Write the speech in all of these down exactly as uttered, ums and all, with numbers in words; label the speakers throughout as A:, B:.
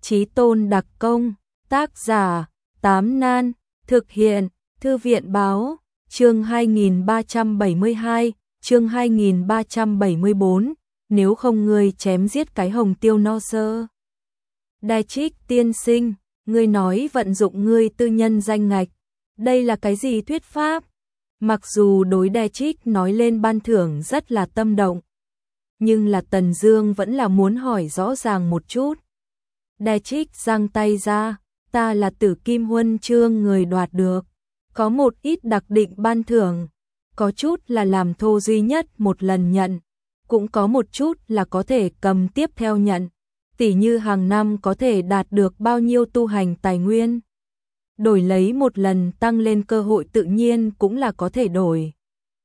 A: Chí Tôn đặc công, tác giả, Tám Nan, thực hiện, Thư viện báo, chương hai nghìn ba trăm bảy mươi hai, chương hai nghìn ba trăm bảy mươi bốn, nếu không ngươi chém giết cái hồng tiêu no sơ. Đài Trích tiên sinh, ngươi nói vận dụng ngươi tư nhân danh ngạch, đây là cái gì thuyết pháp? Mặc dù đối Đài Trích nói lên ban thưởng rất là tâm động, nhưng là Tần Dương vẫn là muốn hỏi rõ ràng một chút. Đài Trích giang tay ra, ta là Tử Kim Huân Chương người đoạt được, có một ít đặc định ban thưởng, có chút là làm thô duy nhất một lần nhận, cũng có một chút là có thể cầm tiếp theo nhận, tỉ như hàng năm có thể đạt được bao nhiêu tu hành tài nguyên. Đổi lấy một lần tăng lên cơ hội tự nhiên cũng là có thể đổi.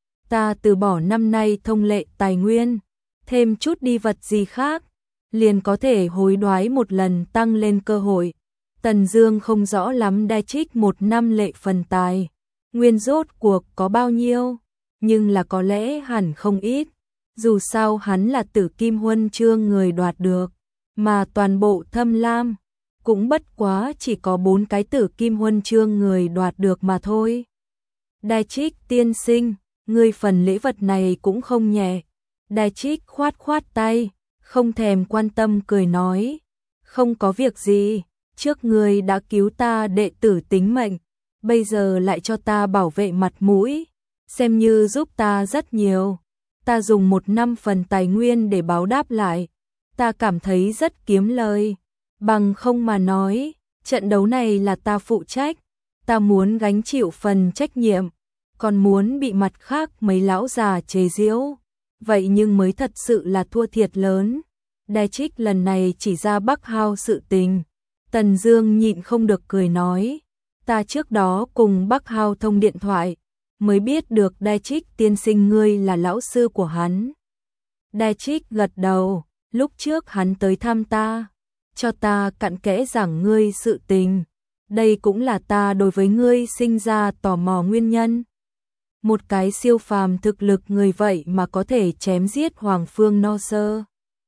A: Ta từ bỏ năm nay thông lệ tài nguyên, thêm chút đi vật gì khác, liền có thể hối đoái một lần tăng lên cơ hội. Tần Dương không rõ lắm Đài Trích một năm lệ phần tài nguyên rốt cuộc có bao nhiêu, nhưng là có lẽ hẳn không ít. Dù sao hắn là Tử Kim Huân Chương người đoạt được, mà toàn bộ Thâm Lam cũng bất quá chỉ có bốn cái Tử Kim Huân Chương người đoạt được mà thôi. Đài Trích tiên sinh, ngươi phần lễ vật này cũng không nhẹ. Đài Trích khoát khoát tay, không thèm quan tâm cười nói, không có việc gì, trước ngươi đã cứu ta đệ tử tính mệnh, bây giờ lại cho ta bảo vệ mặt mũi, xem như giúp ta rất nhiều. Ta dùng một năm phần tài nguyên để báo đáp lại, ta cảm thấy rất kiếm lời. Bằng không mà nói, trận đấu này là ta phụ trách, ta muốn gánh chịu phần trách nhiệm, còn muốn bị mặt khác mấy lão già chế giễu, vậy nhưng mới thật sự là thua thiệt lớn. Đài Trích lần này chỉ ra Bắc Hao sự tình, Tần Dương nhịn không được cười nói, ta trước đó cùng Bắc Hao thông điện thoại, mới biết được Đài Trích tiên sinh ngươi là lão sư của hắn. Đài Trích gật đầu, lúc trước hắn tới thăm ta, cho ta cặn kẽ giảng ngươi sự tình, đây cũng là ta đối với ngươi sinh ra tò mò nguyên nhân. Một cái siêu phàm thực lực người vậy mà có thể chém giết Hoàng Phương No Sơ,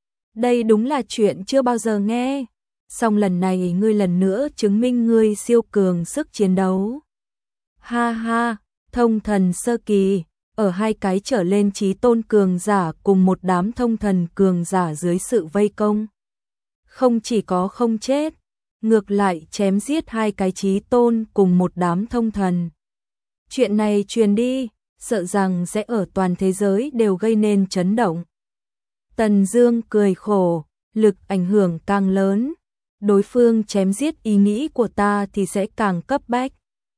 A: đây đúng là chuyện chưa bao giờ nghe. Song lần này ngươi lần nữa chứng minh ngươi siêu cường sức chiến đấu. Ha ha, thông thần sơ kỳ, ở hai cái trở lên chí tôn cường giả cùng một đám thông thần cường giả dưới sự vây công, không chỉ có không chết, ngược lại chém giết hai cái chí tôn cùng một đám thông thần. Chuyện này truyền đi, sợ rằng sẽ ở toàn thế giới đều gây nên chấn động. Tần Dương cười khổ, lực ảnh hưởng càng lớn, đối phương chém giết ý nghĩ của ta thì sẽ càng cấp bách.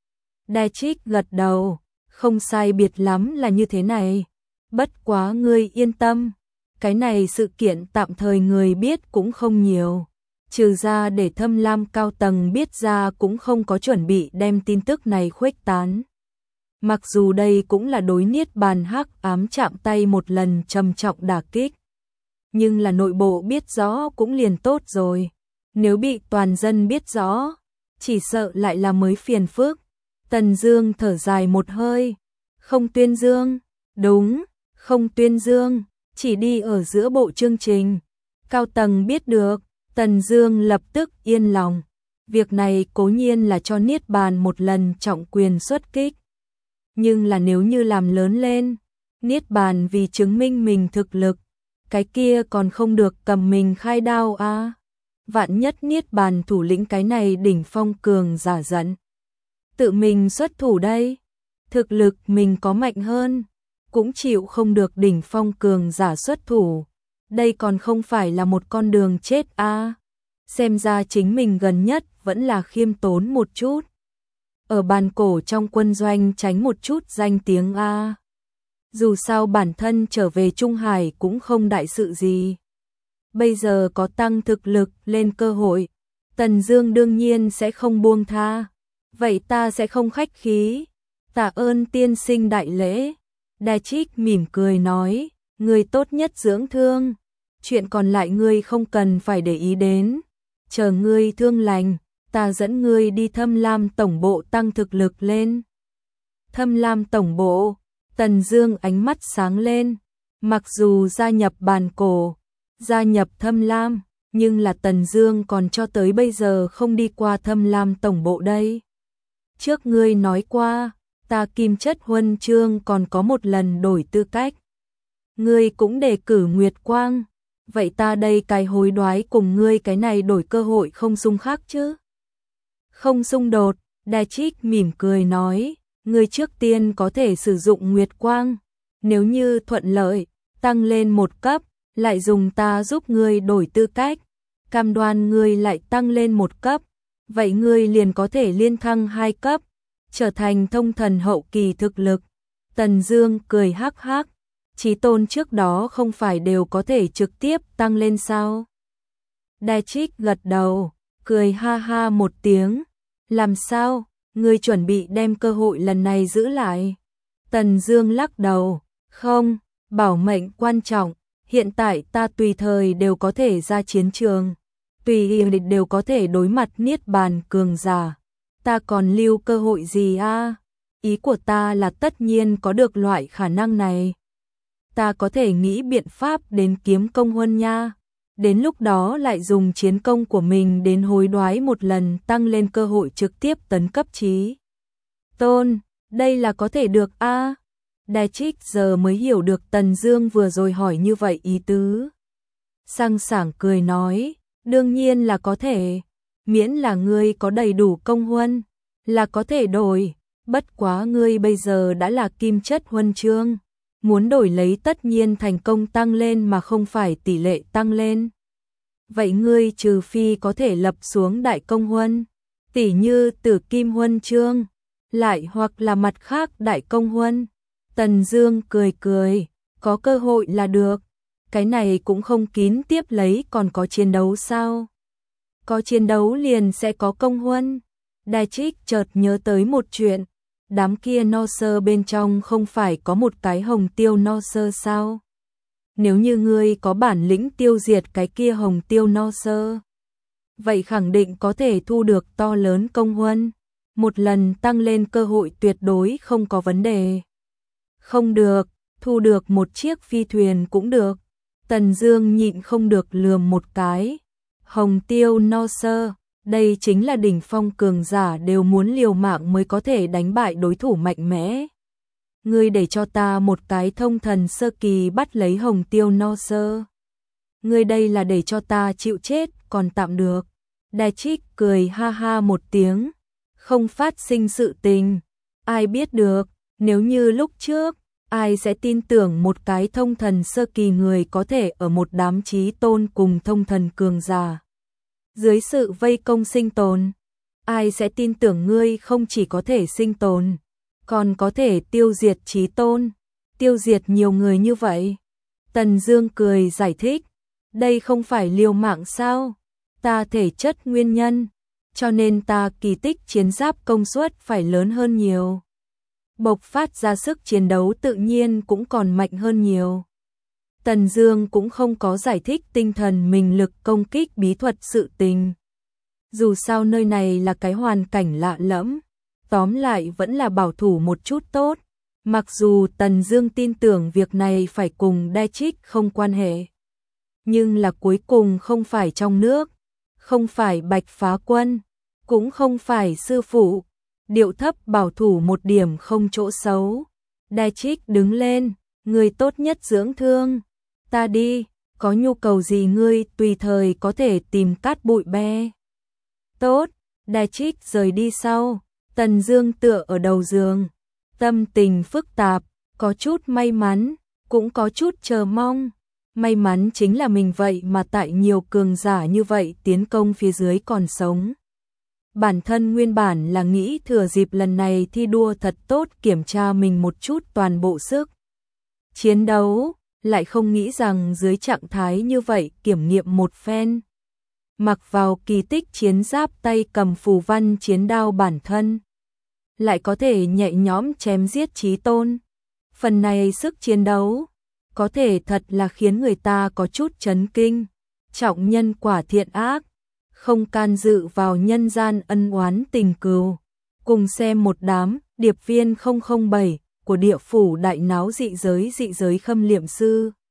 A: Đài Trích gật đầu, không sai biệt lắm là như thế này. Bất quá ngươi yên tâm, cái này sự kiện tạm thời người biết cũng không nhiều, trừ ra để Thâm Lam cao tầng biết ra cũng không có chuẩn bị đem tin tức này khuếch tán. Mặc dù đây cũng là đối Niết Bàn hắc ám chạm tay một lần trầm trọng đả kích, nhưng là nội bộ biết rõ cũng liền tốt rồi. Nếu bị toàn dân biết rõ, chỉ sợ lại là mới phiền phức. Tần Dương thở dài một hơi, không tuyên dương, đúng, không tuyên dương, chỉ đi ở giữa bộ chương trình. Cao tầng biết được, Tần Dương lập tức yên lòng. Việc này cố nhiên là cho Niết Bàn một lần trọng quyền xuất kích. Nhưng là nếu như làm lớn lên, Niết Bàn vì chứng minh mình thực lực, cái kia còn không được cầm mình khai đao à. Vạn nhất Niết Bàn thủ lĩnh cái này đỉnh phong cường giả giận, tự mình xuất thủ đây, thực lực mình có mạnh hơn, cũng chịu không được đỉnh phong cường giả xuất thủ, đây còn không phải là một con đường chết à. Xem ra chính mình gần nhất vẫn là khiêm tốn một chút, ở bàn cổ trong quân doanh tránh một chút danh tiếng a. Dù sao bản thân trở về Trung Hải cũng không đại sự gì. Bây giờ có tăng thực lực lên cơ hội, Tần Dương đương nhiên sẽ không buông tha. Vậy ta sẽ không khách khí, tạ ơn tiên sinh đại lễ. Đài Trích mỉm cười nói, ngươi tốt nhất dưỡng thương, chuyện còn lại ngươi không cần phải để ý đến. Chờ ngươi thương lành, ta dẫn ngươi đi Thâm Lam tổng bộ tăng thực lực lên. Thâm Lam tổng bộ, Tần Dương ánh mắt sáng lên, mặc dù gia nhập bàn cổ, gia nhập Thâm Lam, nhưng là Tần Dương còn cho tới bây giờ không đi qua Thâm Lam tổng bộ đây. Trước ngươi nói qua, ta Kim Chất huân chương còn có một lần đổi tư cách. Ngươi cũng đề cử Nguyệt Quang, vậy ta đây cái hối đoái cùng ngươi cái này đổi cơ hội không xung khác chứ? Không xung đột, Đa Trích mỉm cười nói, ngươi trước tiên có thể sử dụng Nguyệt Quang, nếu như thuận lợi, tăng lên một cấp, lại dùng ta giúp ngươi đổi tư cách, cam đoan ngươi lại tăng lên một cấp, vậy ngươi liền có thể liên thăng hai cấp, trở thành thông thần hậu kỳ thực lực. Tần Dương cười hắc hắc, chí tôn trước đó không phải đều có thể trực tiếp tăng lên sao? Đa Trích gật đầu, cười ha ha một tiếng, làm sao, ngươi chuẩn bị đem cơ hội lần này giữ lại? Tần Dương lắc đầu, không, bảo mệnh quan trọng, hiện tại ta tùy thời đều có thể ra chiến trường, tùy ý địch đều có thể đối mặt niết bàn cường giả, ta còn lưu cơ hội gì a? Ý của ta là tất nhiên có được loại khả năng này. Ta có thể nghĩ biện pháp đến kiếm công huân nha, đến lúc đó lại dùng chiến công của mình đến hối đoái một lần tăng lên cơ hội trực tiếp tấn cấp chí tôn, đây là có thể được a. Đa Trích giờ mới hiểu được Tần Dương vừa rồi hỏi như vậy ý tứ. Sang sảng cười nói, đương nhiên là có thể, miễn là ngươi có đầy đủ công huân, là có thể đổi, bất quá ngươi bây giờ đã là Kim Chất huân chương, muốn đổi lấy tất nhiên thành công tăng lên mà không phải tỷ lệ tăng lên. Vậy ngươi trừ phi có thể lập xuống đại công huân, tỷ như Tử Kim huân chương, lại hoặc là mặt khác đại công huân. Tần Dương cười cười, có cơ hội là được, cái này cũng không kín tiếp lấy còn có chiến đấu sao? Có chiến đấu liền sẽ có công huân. Đa Trích chợt nhớ tới một chuyện, đám kia no sơ bên trong không phải có một cái hồng tiêu no sơ sao? Nếu như ngươi có bản lĩnh tiêu diệt cái kia hồng tiêu no sơ, vậy khẳng định có thể thu được to lớn công huân, một lần tăng lên cơ hội tuyệt đối không có vấn đề. Không được, thu được một chiếc phi thuyền cũng được. Tần Dương nhịn không được lườm một cái. Hồng tiêu no sơ, đây chính là đỉnh phong cường giả đều muốn liều mạng mới có thể đánh bại đối thủ mạnh mẽ. Ngươi để cho ta một cái thông thần sơ kỳ bắt lấy hồng tiêu no sơ. Ngươi đây là để cho ta chịu chết còn tạm được. Đa Trích cười ha ha một tiếng, không phát sinh sự tình, ai biết được, nếu như lúc trước, ai sẽ tin tưởng một cái thông thần sơ kỳ người có thể ở một đám chí tôn cùng thông thần cường giả dưới sự vây công sinh tồn, ai sẽ tin tưởng ngươi không chỉ có thể sinh tồn, còn có thể tiêu diệt chí tôn, tiêu diệt nhiều người như vậy. Tần Dương cười giải thích, đây không phải liều mạng sao, ta thể chất nguyên nhân, cho nên ta kỳ tích chiến giáp công suất phải lớn hơn nhiều, bộc phát ra sức chiến đấu tự nhiên cũng còn mạnh hơn nhiều. Tần Dương cũng không có giải thích tinh thần mình lực công kích bí thuật sự tình. Dù sao nơi này là cái hoàn cảnh lạ lẫm, tóm lại vẫn là bảo thủ một chút tốt. Mặc dù Tần Dương tin tưởng việc này phải cùng Đa Trích không quan hệ, nhưng là cuối cùng không phải trong nước, không phải Bạch Phá Quân, cũng không phải sư phụ, điệu thấp bảo thủ một điểm không chỗ xấu. Đa Trích đứng lên, ngươi tốt nhất dưỡng thương, ta đi, có nhu cầu gì ngươi tùy thời có thể tìm Cát Bụi Be. Tốt, Đa Trích rời đi sau, Tần Dương tựa ở đầu giường, tâm tình phức tạp, có chút may mắn, cũng có chút chờ mong. May mắn chính là mình vậy mà tại nhiều cường giả như vậy tiến công phía dưới còn sống. Bản thân nguyên bản là nghĩ thừa dịp lần này thi đua thật tốt kiểm tra mình một chút toàn bộ sức chiến đấu, lại không nghĩ rằng dưới trạng thái như vậy kiểm nghiệm một phen. Mặc vào kỳ tích chiến giáp tay cầm phù văn chiến đao bản thân, lại có thể nhẹ nhõm chém giết chí tôn. Phần này sức chiến đấu, có thể thật là khiến người ta có chút chấn kinh. Trọng nhân quả thiện ác, không can dự vào nhân gian ân oán tình cừu. Cùng xem một đám điệp viên không không bảy của địa phủ đại náo dị giới dị giới khâm liệm sư.